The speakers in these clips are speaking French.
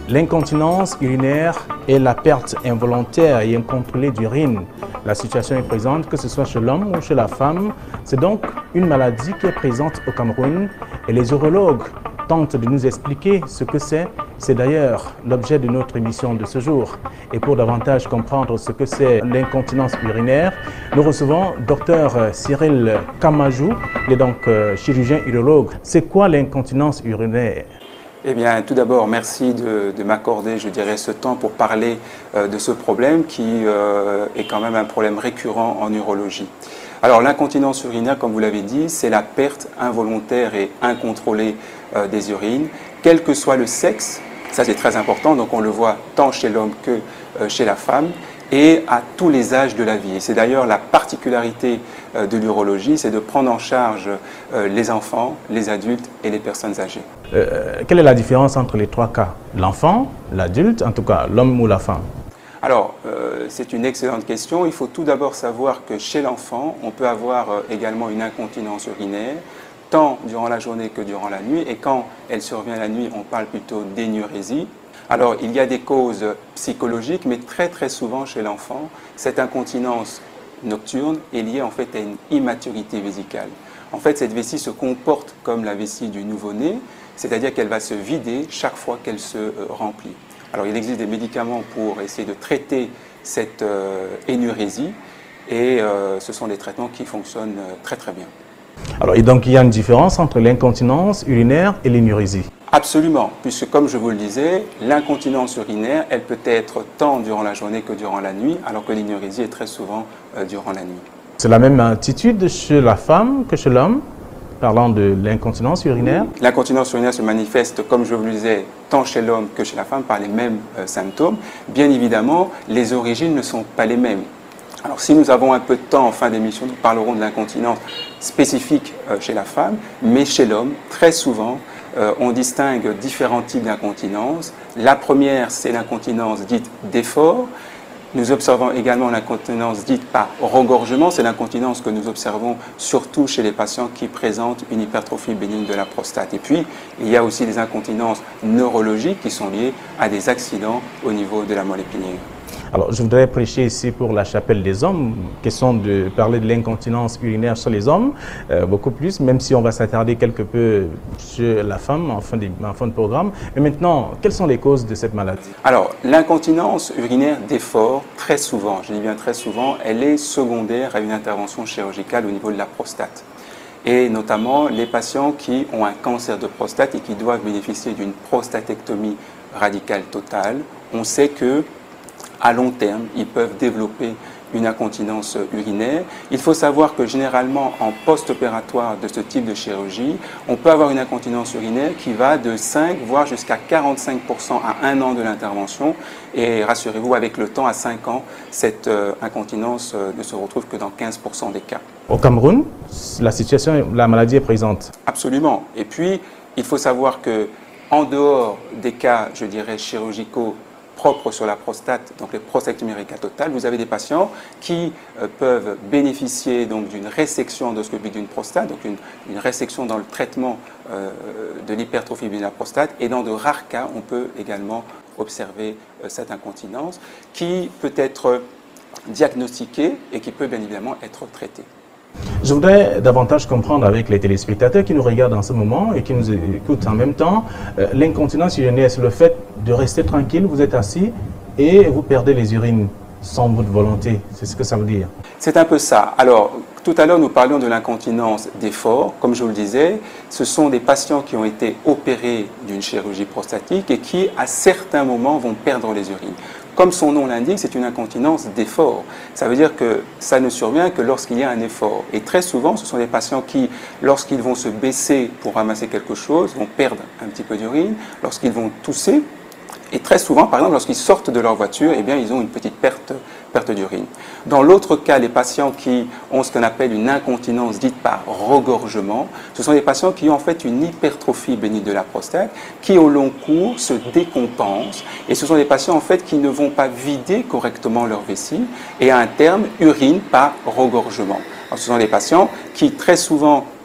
L'incontinence urinaire est la perte involontaire et incontrôlée d'urine. La situation est présente que ce soit chez l'homme ou chez la femme. C'est donc une maladie qui est présente au Cameroun et les urologues tentent de nous expliquer ce que c'est. C'est d'ailleurs l'objet de notre émission de ce jour. Et pour davantage comprendre ce que c'est l'incontinence urinaire, nous recevons Dr Cyril Kamajou, il est donc chirurgien urologue. C'est quoi l'incontinence urinaire ? Eh bien, tout d'abord, merci de m'accorder, je dirais, ce temps pour parler de ce problème qui est quand même un problème récurrent en urologie. Alors, l'incontinence urinaire, comme vous l'avez dit, c'est la perte involontaire et incontrôlée des urines, quel que soit le sexe. Ça, c'est très important, donc on le voit tant chez l'homme que chez la femme, et à tous les âges de la vie. Et c'est d'ailleurs la particularité de l'urologie, c'est de prendre en charge les enfants, les adultes et les personnes âgées. Quelle est la différence entre les trois cas? L'enfant, l'adulte, en tout cas l'homme ou la femme? Alors, c'est une excellente question. Il faut tout d'abord savoir que chez l'enfant, on peut avoir également une incontinence urinaire, tant durant la journée que durant la nuit. Et quand elle survient la nuit, on parle plutôt d'énurésie. Alors, il y a des causes psychologiques, mais très souvent chez l'enfant, cette incontinence nocturne est liée en fait à une immaturité vésicale. En fait, cette vessie se comporte comme la vessie du nouveau-né, c'est-à-dire qu'elle va se vider chaque fois qu'elle se remplit. Alors, il existe des médicaments pour essayer de traiter cette énurésie et ce sont des traitements qui fonctionnent très bien. Alors, et donc, il y a une différence entre l'incontinence urinaire et l'énurésie? Absolument, puisque comme je vous le disais, l'incontinence urinaire, elle peut être tant durant la journée que durant la nuit, alors que l'énurésie est très souvent durant la nuit. C'est la même attitude chez la femme que chez l'homme, parlant de l'incontinence urinaire? L'incontinence urinaire se manifeste, comme je vous le disais, tant chez l'homme que chez la femme, par les mêmes symptômes. Bien évidemment, les origines ne sont pas les mêmes. Alors, si nous avons un peu de temps en fin d'émission, nous parlerons de l'incontinence spécifique chez la femme, mais chez l'homme, très souvent, on distingue différents types d'incontinence. La première, c'est l'incontinence dite d'effort. Nous observons également l'incontinence dite par regorgement. C'est l'incontinence que nous observons surtout chez les patients qui présentent une hypertrophie bénigne de la prostate. Et puis, il y a aussi des incontinences neurologiques qui sont liées à des accidents au niveau de la moelle épinière. Alors, je voudrais prêcher ici pour la chapelle des hommes, question de parler de l'incontinence urinaire chez les hommes, beaucoup plus, même si on va s'attarder quelque peu sur la femme en fin de programme. Mais maintenant, quelles sont les causes de cette maladie? Alors, l'incontinence urinaire d'effort, très souvent, je dis bien très souvent, elle est secondaire à une intervention chirurgicale au niveau de la prostate. Et notamment les patients qui ont un cancer de prostate et qui doivent bénéficier d'une prostatectomie radicale totale, on sait que à long terme, ils peuvent développer une incontinence urinaire. Il faut savoir que généralement, en post-opératoire de ce type de chirurgie, on peut avoir une incontinence urinaire qui va de 5 voire jusqu'à 45% à 1 an de l'intervention. Et rassurez-vous, avec le temps, à 5 ans, cette incontinence ne se retrouve que dans 15% des cas. Au Cameroun, la maladie est présente? Absolument. Et puis, il faut savoir que en dehors des cas, je dirais, chirurgicaux propres sur la prostate, donc les prostatectomies radicales totales, vous avez des patients qui peuvent bénéficier donc d'une résection endoscopique d'une prostate, donc une résection dans le traitement de l'hypertrophie bénigne de la prostate, et dans de rares cas, on peut également observer cette incontinence qui peut être diagnostiquée et qui peut bien évidemment être traitée. Je voudrais davantage comprendre avec les téléspectateurs qui nous regardent en ce moment et qui nous écoutent en même temps, l'incontinence urinaire, c'est le fait de rester tranquille, vous êtes assis et vous perdez les urines sans votre volonté, c'est ce que ça veut dire? C'est un peu ça. Alors, tout à l'heure, nous parlions de l'incontinence d'effort. Comme je vous le disais, ce sont des patients qui ont été opérés d'une chirurgie prostatique et qui, à certains moments, vont perdre les urines. Comme son nom l'indique, c'est une incontinence d'effort. Ça veut dire que ça ne survient que lorsqu'il y a un effort. Et très souvent, ce sont des patients qui, lorsqu'ils vont se baisser pour ramasser quelque chose, vont perdre un petit peu d'urine. Lorsqu'ils vont tousser, et très souvent, par exemple, lorsqu'ils sortent de leur voiture, eh bien, ils ont une petite perte d'urine. Dans l'autre cas, les patients qui ont ce qu'on appelle une incontinence dite par regorgement, ce sont des patients qui ont en fait une hypertrophie bénigne de la prostate, qui au long cours se décompensent, et ce sont des patients en fait qui ne vont pas vider correctement leur vessie, et à un terme, urinent par regorgement. Alors, ce sont des patients qui très souvent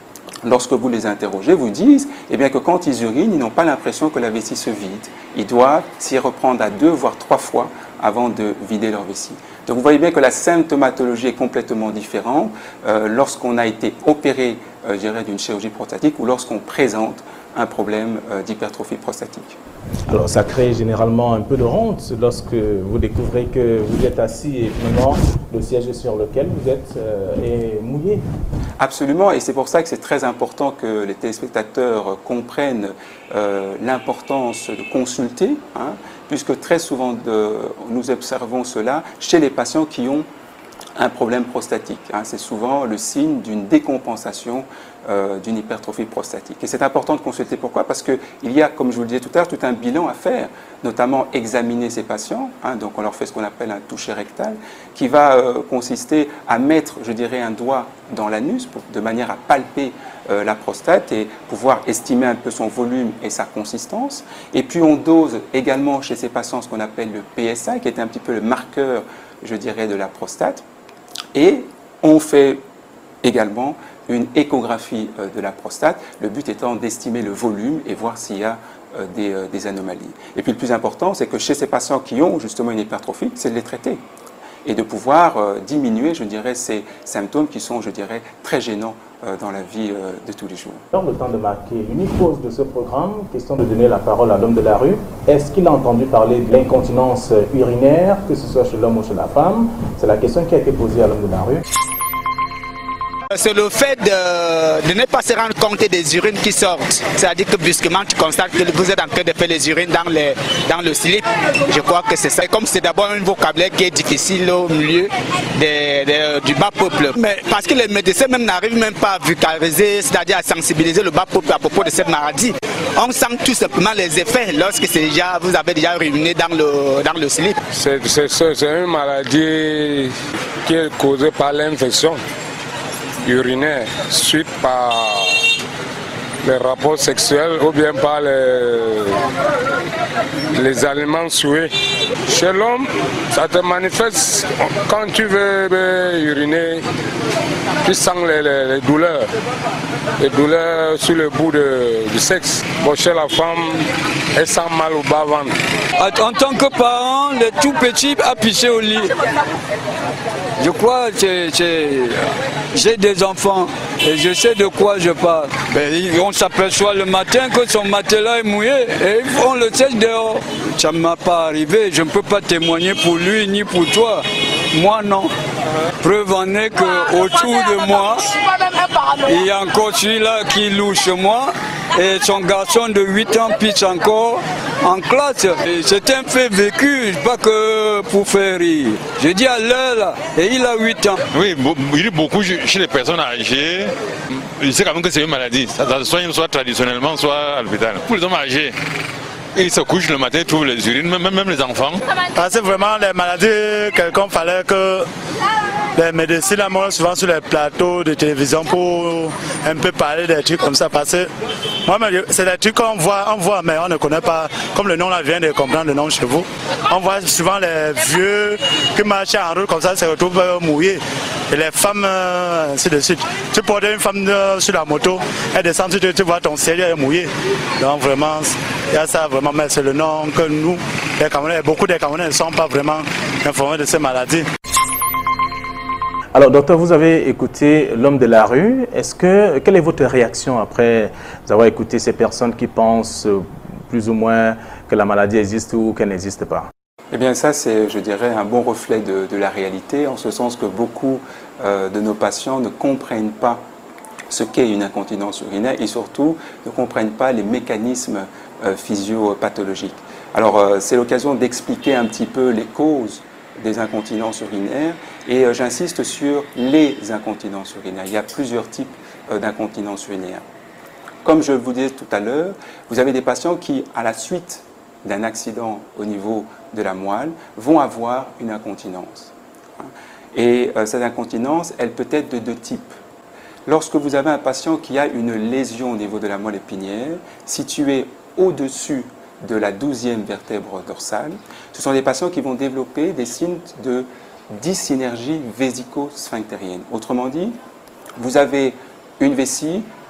lorsque vous les interrogez, vous disent eh bien, que quand ils urinent, ils n'ont pas l'impression que la vessie se vide. Ils doivent s'y reprendre à 2 voire 3 fois avant de vider leur vessie. Donc vous voyez bien que la symptomatologie est complètement différente lorsqu'on a été opéré d'une chirurgie prostatique ou lorsqu'on présente un problème d'hypertrophie prostatique. Alors ça crée généralement un peu de honte lorsque vous découvrez que vous êtes assis et finalement le siège sur lequel vous êtes est mouillé. Absolument, et c'est pour ça que c'est très important que les téléspectateurs comprennent l'importance de consulter, puisque très souvent nous observons cela chez les patients qui ont un problème prostatique. C'est souvent le signe d'une décompensation d'une hypertrophie prostatique. Et c'est important de consulter. Pourquoi? Parce qu'il y a, comme je vous le disais tout à l'heure, tout un bilan à faire, notamment examiner ces patients. Donc on leur fait ce qu'on appelle un toucher rectal, qui va consister à mettre, je dirais, un doigt dans l'anus de manière à palper la prostate et pouvoir estimer un peu son volume et sa consistance. Et puis on dose également chez ces patients ce qu'on appelle le PSA, qui est un petit peu le marqueur, je dirais, de la prostate. Et on fait également une échographie de la prostate, le but étant d'estimer le volume et voir s'il y a des anomalies. Et puis le plus important, c'est que chez ces patients qui ont justement une hypertrophie, c'est de les traiter et de pouvoir diminuer, je dirais, ces symptômes qui sont, je dirais, très gênants dans la vie de tous les jours. Alors, le temps de marquer l'unique cause de ce programme, question de donner la parole à l'homme de la rue. Est-ce qu'il a entendu parler de l'incontinence urinaire, que ce soit chez l'homme ou chez la femme? C'est la question qui a été posée à l'homme de la rue. C'est le fait de ne pas se rendre compte des urines qui sortent. C'est-à-dire que brusquement, tu constates que vous êtes en train de faire les urines dans le slip. Je crois que c'est ça. Comme c'est d'abord un vocabulaire qui est difficile au milieu du bas peuple. Mais parce que les médecins même n'arrivent même pas à vulgariser, c'est-à-dire à sensibiliser le bas peuple à propos de cette maladie. On sent tout simplement les effets lorsque vous avez déjà uriné dans le slip. C'est une maladie qui est causée par l'infection urinaire suite par les rapports sexuels ou bien par les aliments souillés. Chez l'homme, ça te manifeste quand tu veux uriner, tu sens les douleurs sur le bout du sexe. Bon, chez la femme, elle sent mal au bas-ventre. En tant que parent, le tout petit a pissé au lit. Je crois que j'ai des enfants et je sais de quoi je parle. On s'aperçoit le matin que son matelas est mouillé et on le sèche dehors. Ça ne m'a pas arrivé, je ne peux pas témoigner pour lui ni pour toi. Moi non. Preuve en est qu'autour de moi, il y a encore celui-là qui loue chez moi et son garçon de 8 ans pisse encore en classe. C'est un fait vécu, pas que pour faire rire. Je dis à l'heure là, et il a 8 ans. Oui, il y a beaucoup chez les personnes âgées. Je sais quand même que c'est une maladie. Ça se soigne soit traditionnellement, soit à l'hôpital. Pour les hommes âgés, ils se couchent le matin, ils trouvent les urines, même les enfants. Parce que vraiment, les maladies, quelqu'un fallait que les médecins montent souvent sur les plateaux de télévision pour un peu parler des trucs comme ça. Parce que moi, c'est des trucs qu'on voit, mais on ne connaît pas. Comme le nom là vient de comprendre le nom chez vous. On voit souvent les vieux qui marchent en route comme ça, se retrouvent mouillés. Et les femmes, ainsi de suite. Tu portes une femme sur la moto, elle descend, tu vois ton ciel est mouillé. Donc vraiment, il y a ça vraiment, mais c'est le nom que nous, les Camerounais, beaucoup des Camerounais ne sont pas vraiment informés de ces maladies. Alors, docteur, vous avez écouté l'homme de la rue. Quelle est votre réaction après avoir écouté ces personnes qui pensent plus ou moins que la maladie existe ou qu'elle n'existe pas? Eh bien, ça, c'est, je dirais, un bon reflet de la réalité, en ce sens que beaucoup de nos patients ne comprennent pas ce qu'est une incontinence urinaire et surtout ne comprennent pas les mécanismes physiopathologiques. Alors, c'est l'occasion d'expliquer un petit peu les causes des incontinences urinaires et j'insiste sur les incontinences urinaires. Il y a plusieurs types d'incontinence urinaire. Comme je vous disais tout à l'heure, vous avez des patients qui, à la suite d'un accident au niveau de la moelle, vont avoir une incontinence. Et cette incontinence, elle peut être de 2 types. Lorsque vous avez un patient qui a une lésion au niveau de la moelle épinière, située au-dessus de la 12e vertèbre dorsale, ce sont des patients qui vont développer des signes de dyssynergie vésico-sphinctérienne. Autrement dit, vous avez une vessie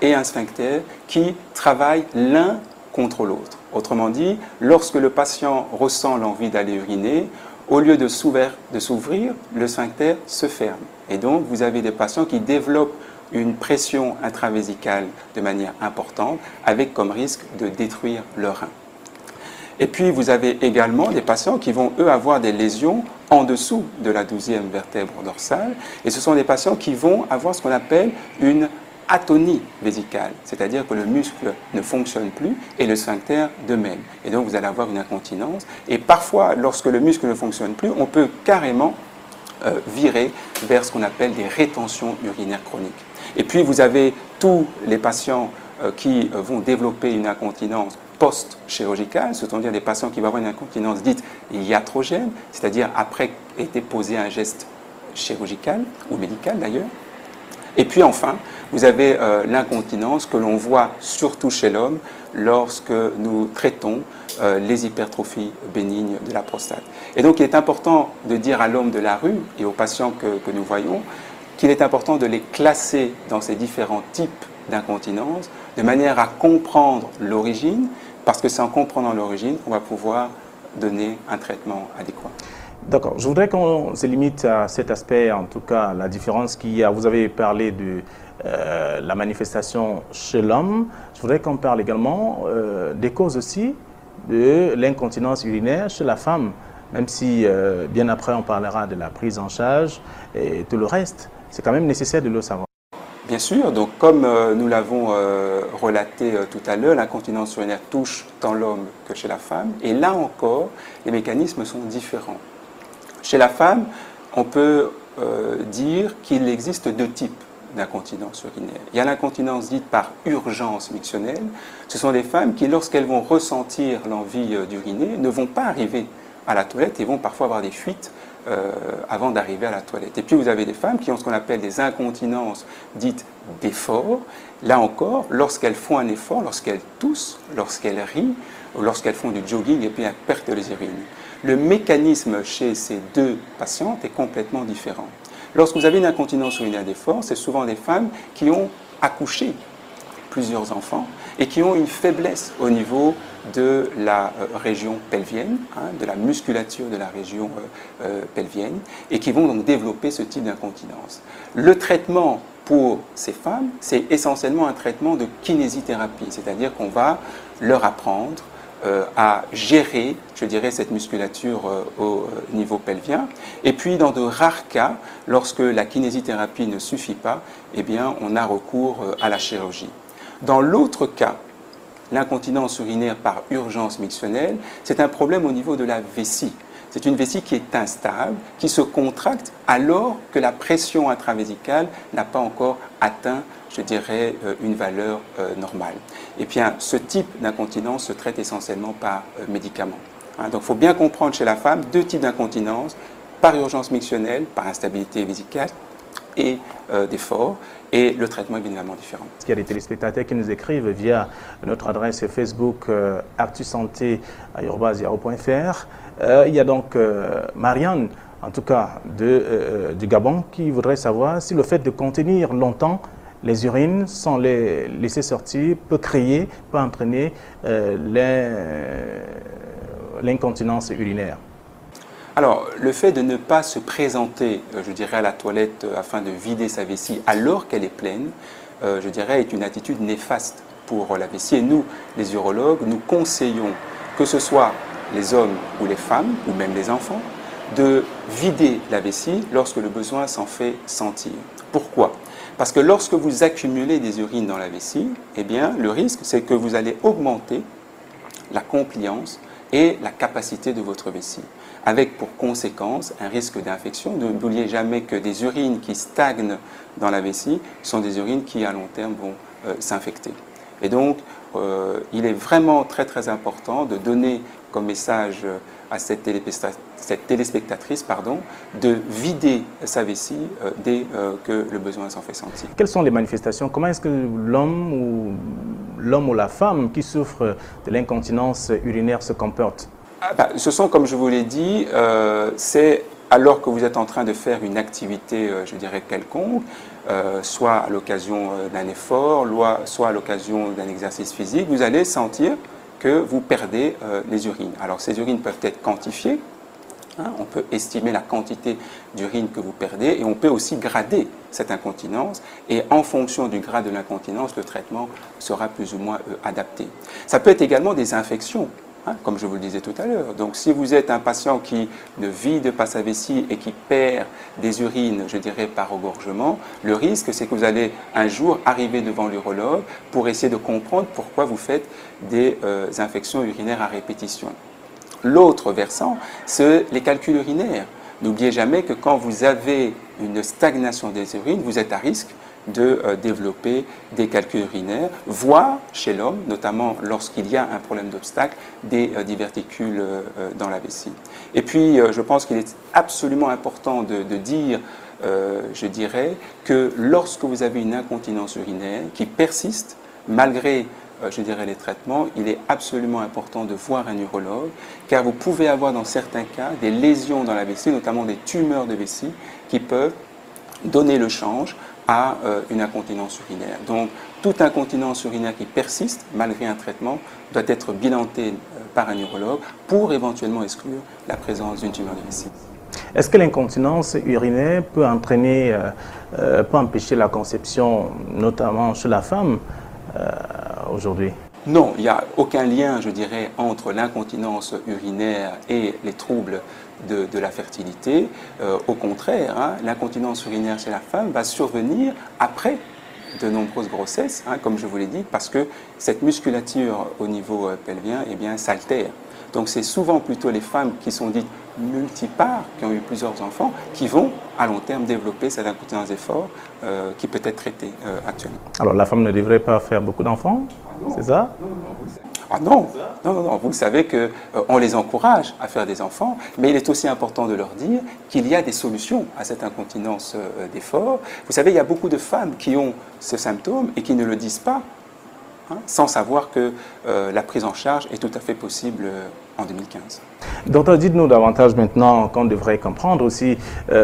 et un sphincter qui travaillent l'un contre l'autre. Autrement dit, lorsque le patient ressent l'envie d'aller uriner, au lieu de s'ouvrir, le sphincter se ferme. Et donc, vous avez des patients qui développent une pression intravésicale de manière importante, avec comme risque de détruire leur rein. Et puis, vous avez également des patients qui vont, eux, avoir des lésions en dessous de la 12e vertèbre dorsale. Et ce sont des patients qui vont avoir ce qu'on appelle une atonie vésicale, c'est-à-dire que le muscle ne fonctionne plus et le sphincter de même. Et donc, vous allez avoir une incontinence. Et parfois, lorsque le muscle ne fonctionne plus, on peut carrément virer vers ce qu'on appelle des rétentions urinaires chroniques. Et puis, vous avez tous les patients qui vont développer une incontinence post-chirurgicale, c'est-à-dire des patients qui vont avoir une incontinence dite iatrogène, c'est-à-dire après été posé un geste chirurgical ou médical d'ailleurs. Et puis enfin, vous avez l'incontinence que l'on voit surtout chez l'homme lorsque nous traitons les hypertrophies bénignes de la prostate. Et donc il est important de dire à l'homme de la rue et aux patients que nous voyons qu'il est important de les classer dans ces différents types d'incontinence de manière à comprendre l'origine, parce que c'est en comprenant l'origine qu'on va pouvoir donner un traitement adéquat. D'accord. Je voudrais qu'on se limite à cet aspect, en tout cas, la différence qu'il y a. Vous avez parlé de la manifestation chez l'homme. Je voudrais qu'on parle également des causes aussi de l'incontinence urinaire chez la femme, même si bien après on parlera de la prise en charge et tout le reste. C'est quand même nécessaire de le savoir. Bien sûr, donc comme nous l'avons relaté tout à l'heure, l'incontinence urinaire touche tant l'homme que chez la femme. Et là encore, les mécanismes sont différents. Chez la femme, on peut dire qu'il existe deux types d'incontinence urinaire. Il y a l'incontinence dite par urgence mictionnelle. Ce sont des femmes qui, lorsqu'elles vont ressentir l'envie d'uriner, ne vont pas arriver à la toilette et vont parfois avoir des fuites avant d'arriver à la toilette. Et puis vous avez des femmes qui ont ce qu'on appelle des incontinences dites d'effort. Là encore, lorsqu'elles font un effort, lorsqu'elles toussent, lorsqu'elles rient, ou lorsqu'elles font du jogging et puis elles perdent les urines. Le mécanisme chez ces deux patientes est complètement différent. Lorsque vous avez une incontinence urinaire d'effort, c'est souvent des femmes qui ont accouché plusieurs enfants et qui ont une faiblesse au niveau de la région pelvienne, de la musculature de la région pelvienne, et qui vont donc développer ce type d'incontinence. Le traitement pour ces femmes, c'est essentiellement un traitement de kinésithérapie, c'est-à-dire qu'on va leur apprendre à gérer, je dirais, cette musculature au niveau pelvien. Et puis, dans de rares cas, lorsque la kinésithérapie ne suffit pas, eh bien, on a recours à la chirurgie. Dans l'autre cas, l'incontinence urinaire par urgence mictionnelle, c'est un problème au niveau de la vessie. C'est une vessie qui est instable, qui se contracte alors que la pression intravésicale n'a pas encore atteint, je dirais, une valeur normale. Et bien, ce type d'incontinence se traite essentiellement par médicaments. Donc, il faut bien comprendre chez la femme deux types d'incontinence, par urgence mictionnelle, par instabilité vésicale et d'effort, et le traitement est évidemment différent. Il y a des téléspectateurs qui nous écrivent via notre adresse Facebook actusanté@yahoo.fr. Il y a donc Marianne, en tout cas du Gabon, qui voudrait savoir si le fait de contenir longtemps les urines sans les laisser sortir peut entraîner l'incontinence urinaire. Alors, le fait de ne pas se présenter, je dirais, à la toilette afin de vider sa vessie alors qu'elle est pleine, je dirais, est une attitude néfaste pour la vessie. Et nous, les urologues, nous conseillons, que ce soit les hommes ou les femmes, ou même les enfants, de vider la vessie lorsque le besoin s'en fait sentir. Pourquoi ? Parce que lorsque vous accumulez des urines dans la vessie, eh bien, le risque, c'est que vous allez augmenter la compliance et la capacité de votre vessie, avec pour conséquence un risque d'infection. N'oubliez jamais que des urines qui stagnent dans la vessie sont des urines qui, à long terme, vont s'infecter. Et donc, il est vraiment très très important de donner comme message à cette téléspectatrice de vider sa vessie dès que le besoin s'en fait sentir. Quelles sont les manifestations? Comment est-ce que l'homme ou la femme qui souffre de l'incontinence urinaire se comporte? Ce sont, comme je vous l'ai dit, c'est alors que vous êtes en train de faire une activité, je dirais, quelconque, soit à l'occasion d'un effort, soit à l'occasion d'un exercice physique, vous allez sentir que vous perdez les urines. Alors ces urines peuvent être quantifiées, on peut estimer la quantité d'urine que vous perdez et on peut aussi grader cette incontinence et en fonction du grade de l'incontinence, le traitement sera plus ou moins adapté. Ça peut être également des infections, comme je vous le disais tout à l'heure. Donc si vous êtes un patient qui ne vide pas sa vessie et qui perd des urines, je dirais par regorgement, le risque c'est que vous allez un jour arriver devant l'urologue pour essayer de comprendre pourquoi vous faites des infections urinaires à répétition. L'autre versant, c'est les calculs urinaires. N'oubliez jamais que quand vous avez une stagnation des urines, vous êtes à risque de développer des calculs urinaires, voire chez l'homme, notamment lorsqu'il y a un problème d'obstacle, des diverticules dans la vessie. Et puis, je pense qu'il est absolument important de dire, je dirais, que lorsque vous avez une incontinence urinaire qui persiste, malgré je dirais les traitements, il est absolument important de voir un urologue, car vous pouvez avoir dans certains cas des lésions dans la vessie, notamment des tumeurs de vessie, qui peuvent donner le change à une incontinence urinaire. Donc, toute incontinence urinaire qui persiste, malgré un traitement, doit être bilantée par un urologue pour éventuellement exclure la présence d'une tumeur de vessie. Est-ce que l'incontinence urinaire peut entraîner, peut empêcher la conception, notamment chez la femme aujourd'hui? Non, il n'y a aucun lien, je dirais, entre l'incontinence urinaire et les troubles de la fertilité. Au contraire, l'incontinence urinaire chez la femme va survenir après de nombreuses grossesses, comme je vous l'ai dit, parce que cette musculature au niveau pelvien s'altère. Donc c'est souvent plutôt les femmes qui sont dites multipares, qui ont eu plusieurs enfants, qui vont à long terme développer cette incontinence d'effort qui peut être traitée actuellement. Alors la femme ne devrait pas faire beaucoup d'enfants, c'est ça? Ah non, non, vous savez qu'on les encourage à faire des enfants, mais il est aussi important de leur dire qu'il y a des solutions à cette incontinence d'effort. Vous savez, il y a beaucoup de femmes qui ont ce symptôme et qui ne le disent pas, sans savoir que la prise en charge est tout à fait possible en 2015. Docteur, dites-nous davantage maintenant qu'on devrait comprendre aussi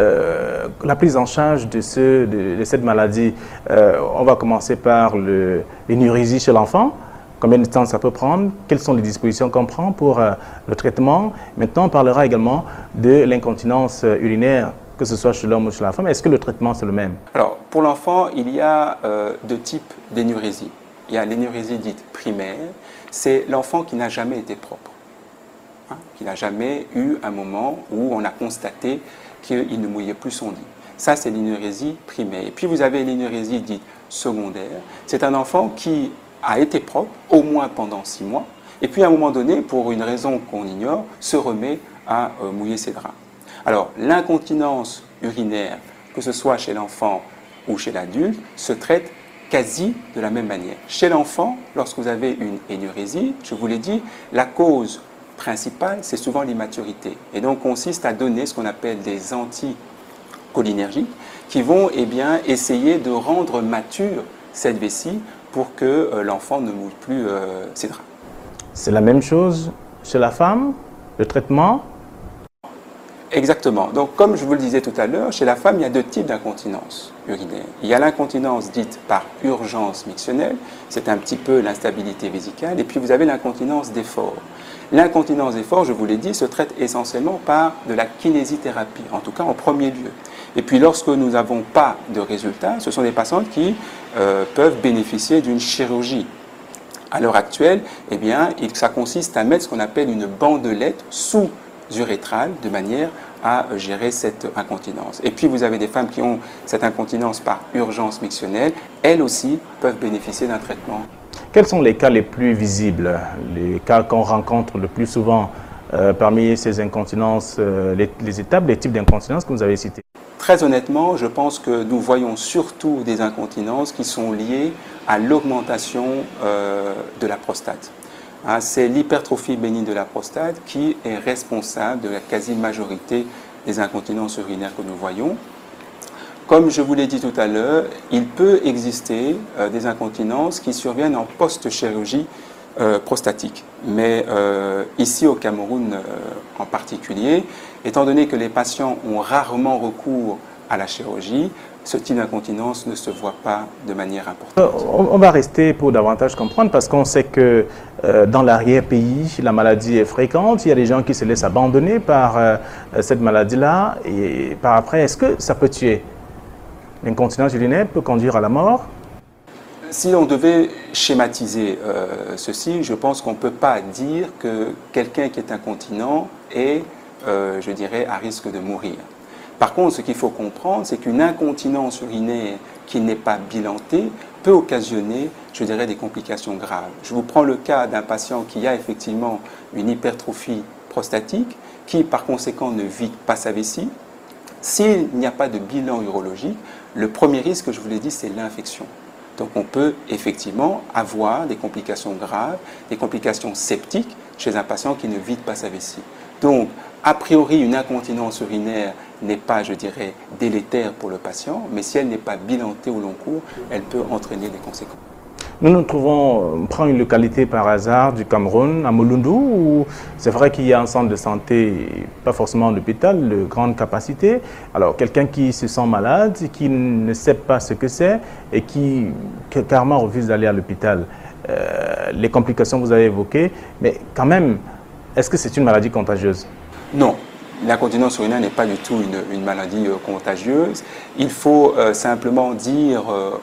la prise en charge de cette maladie. On va commencer par l'énurésie chez l'enfant. Combien de temps ça peut prendre? Quelles sont les dispositions qu'on prend pour le traitement? Maintenant, on parlera également de l'incontinence urinaire, que ce soit chez l'homme ou chez la femme. Est-ce que le traitement, c'est le même? Alors, pour l'enfant, il y a deux types d'énurésie. Il y a l'énurésie dite primaire, c'est l'enfant qui n'a jamais été propre, qui n'a jamais eu un moment où on a constaté qu'il ne mouillait plus son lit. Ça, c'est l'énurésie primaire. Et puis, vous avez l'énurésie dite secondaire. C'est un enfant qui a été propre au moins pendant 6 mois, et puis à un moment donné, pour une raison qu'on ignore, se remet à mouiller ses draps. Alors, l'incontinence urinaire, que ce soit chez l'enfant ou chez l'adulte, se traite quasi de la même manière. Chez l'enfant, lorsque vous avez une énurésie, je vous l'ai dit, la cause principale, c'est souvent l'immaturité. Et donc, consiste à donner ce qu'on appelle des anticholinergiques qui vont essayer de rendre mature cette vessie pour que l'enfant ne mouille plus ses draps. C'est la même chose chez la femme, le traitement? Exactement. Donc, comme je vous le disais tout à l'heure, chez la femme, il y a deux types d'incontinence urinaire. Il y a l'incontinence dite par urgence mictionnelle, c'est un petit peu l'instabilité vésicale, et puis vous avez l'incontinence d'effort. L'incontinence d'effort, je vous l'ai dit, se traite essentiellement par de la kinésithérapie, en tout cas en premier lieu. Et puis lorsque nous n'avons pas de résultats, ce sont des patientes qui peuvent bénéficier d'une chirurgie. À l'heure actuelle, ça consiste à mettre ce qu'on appelle une bandelette sous-urétrale de manière à gérer cette incontinence. Et puis vous avez des femmes qui ont cette incontinence par urgence mictionnelle, elles aussi peuvent bénéficier d'un traitement. Quels sont les cas les plus visibles, les cas qu'on rencontre le plus souvent parmi ces incontinences, les étapes, les types d'incontinence que vous avez cités? Très honnêtement, je pense que nous voyons surtout des incontinences qui sont liées à l'augmentation de la prostate. C'est l'hypertrophie bénigne de la prostate qui est responsable de la quasi-majorité des incontinences urinaires que nous voyons. Comme je vous l'ai dit tout à l'heure, il peut exister des incontinences qui surviennent en post-chirurgie prostatique. Mais ici au Cameroun en particulier, étant donné que les patients ont rarement recours à la chirurgie, ce type d'incontinence ne se voit pas de manière importante. On va rester pour davantage comprendre parce qu'on sait que dans l'arrière-pays, la maladie est fréquente. Il y a des gens qui se laissent abandonner par cette maladie-là. Et par après, est-ce que ça peut tuer? L'incontinence urinaire peut conduire à la mort? Si on devait schématiser ceci, je pense qu'on ne peut pas dire que quelqu'un qui est incontinent est, je dirais, à risque de mourir. Par contre, ce qu'il faut comprendre, c'est qu'une incontinence urinaire qui n'est pas bilantée peut occasionner, je dirais, des complications graves. Je vous prends le cas d'un patient qui a effectivement une hypertrophie prostatique, qui par conséquent ne vide pas sa vessie. S'il n'y a pas de bilan urologique, le premier risque, que je vous l'ai dit, c'est l'infection. Donc on peut effectivement avoir des complications graves, des complications septiques chez un patient qui ne vide pas sa vessie. Donc, a priori, une incontinence urinaire n'est pas, je dirais, délétère pour le patient, mais si elle n'est pas bilantée au long cours, elle peut entraîner des conséquences. Nous nous trouvons, on prend une localité par hasard du Cameroun, à Mulundu, où c'est vrai qu'il y a un centre de santé, pas forcément un hôpital, de grande capacité. Alors, quelqu'un qui se sent malade, qui ne sait pas ce que c'est et qui carrément refuse d'aller à l'hôpital. Les complications que vous avez évoquées, mais quand même, est-ce que c'est une maladie contagieuse? Non. L'incontinence urinaire n'est pas du tout une maladie contagieuse. Il faut simplement dire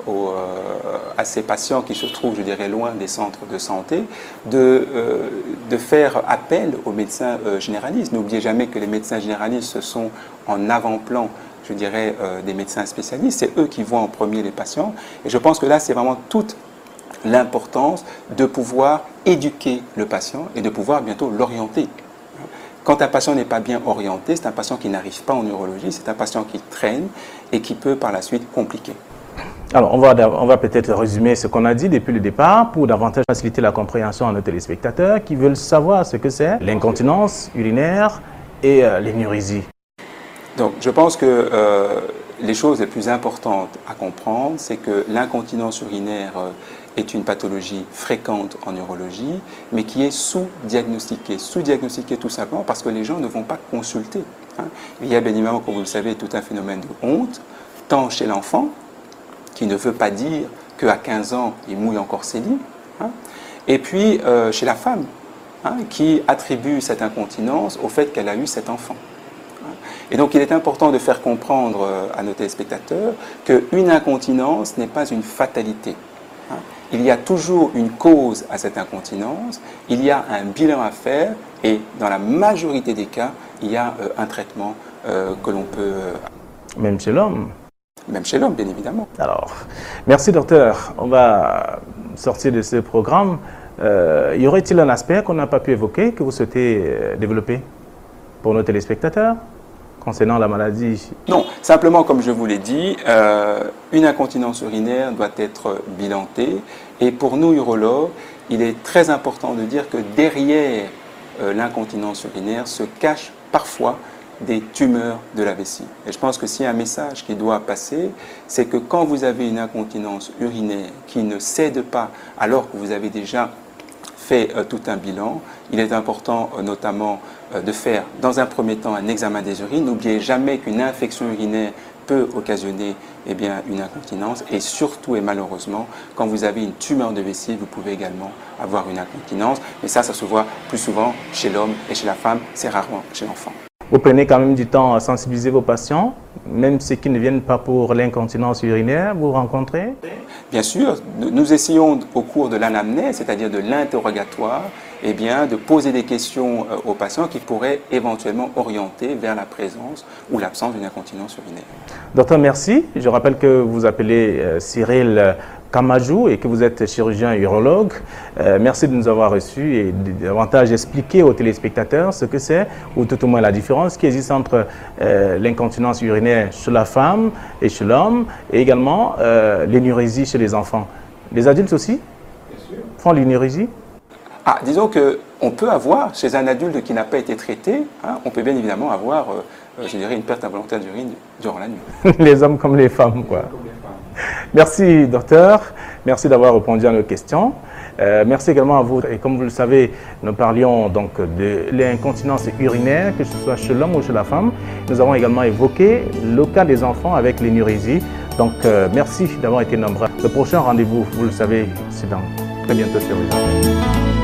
à ces patients qui se trouvent, je dirais, loin des centres de santé, de faire appel aux médecins généralistes. N'oubliez jamais que les médecins généralistes, ce sont en avant-plan, je dirais, des médecins spécialistes. C'est eux qui voient en premier les patients. Et je pense que là, c'est vraiment toute l'importance de pouvoir éduquer le patient et de pouvoir bientôt l'orienter. Quand un patient n'est pas bien orienté, c'est un patient qui n'arrive pas en urologie, c'est un patient qui traîne et qui peut par la suite compliquer. Alors, on va peut-être résumer ce qu'on a dit depuis le départ pour davantage faciliter la compréhension à nos téléspectateurs qui veulent savoir ce que c'est l'incontinence urinaire et l'énurésie. Donc, je pense que les choses les plus importantes à comprendre, c'est que l'incontinence urinaire est une pathologie fréquente en urologie, mais qui est sous-diagnostiquée. Sous-diagnostiquée tout simplement parce que les gens ne vont pas consulter. Il y a bien évidemment, comme vous le savez, tout un phénomène de honte, tant chez l'enfant, qui ne veut pas dire qu'à 15 ans, il mouille encore ses lits, et puis chez la femme, qui attribue cette incontinence au fait qu'elle a eu cet enfant. Et donc, il est important de faire comprendre à nos téléspectateurs qu'une incontinence n'est pas une fatalité. Il y a toujours une cause à cette incontinence, il y a un bilan à faire et dans la majorité des cas, il y a un traitement que l'on peut... Même chez l'homme? Même chez l'homme, bien évidemment. Alors, merci docteur. On va sortir de ce programme. Y aurait-il un aspect qu'on n'a pas pu évoquer, que vous souhaitez développer pour nos téléspectateurs concernant la maladie? Non, simplement comme je vous l'ai dit, une incontinence urinaire doit être bilantée et pour nous urologues, il est très important de dire que derrière l'incontinence urinaire se cachent parfois des tumeurs de la vessie. Et je pense que s'il y a un message qui doit passer, c'est que quand vous avez une incontinence urinaire qui ne cède pas alors que vous avez déjà fait tout un bilan, il est important notamment de faire dans un premier temps un examen des urines. N'oubliez jamais qu'une infection urinaire peut occasionner une incontinence et surtout et malheureusement, quand vous avez une tumeur de vessie, vous pouvez également avoir une incontinence. Mais ça se voit plus souvent chez l'homme et chez la femme, c'est rarement chez l'enfant. Vous prenez quand même du temps à sensibiliser vos patients, même ceux qui ne viennent pas pour l'incontinence urinaire, vous rencontrez? Bien sûr, nous essayons au cours de l'anamnèse, c'est-à-dire de l'interrogatoire, de poser des questions aux patients qui pourraient éventuellement orienter vers la présence ou l'absence d'une incontinence urinaire. Docteur, merci. Je rappelle que vous appelez Cyril Kamajou et que vous êtes chirurgien urologue. Merci de nous avoir reçus et davantage expliquer aux téléspectateurs ce que c'est, ou tout au moins la différence qui existe entre l'incontinence urinaire chez la femme et chez l'homme, et également l'énurésie chez les enfants. Les adultes aussi font l'énurésie? Disons qu'on peut avoir, chez un adulte qui n'a pas été traité, on peut bien évidemment avoir, je dirais, une perte involontaire d'urine durant la nuit. Les hommes comme les femmes, quoi. Merci, docteur. Merci d'avoir répondu à nos questions. Merci également à vous. Et comme vous le savez, nous parlions donc de l'incontinence urinaire, que ce soit chez l'homme ou chez la femme. Nous avons également évoqué le cas des enfants avec l'énurésie. Donc, merci d'avoir été nombreux. Le prochain rendez-vous, vous le savez, c'est dans très bientôt sur les antennes.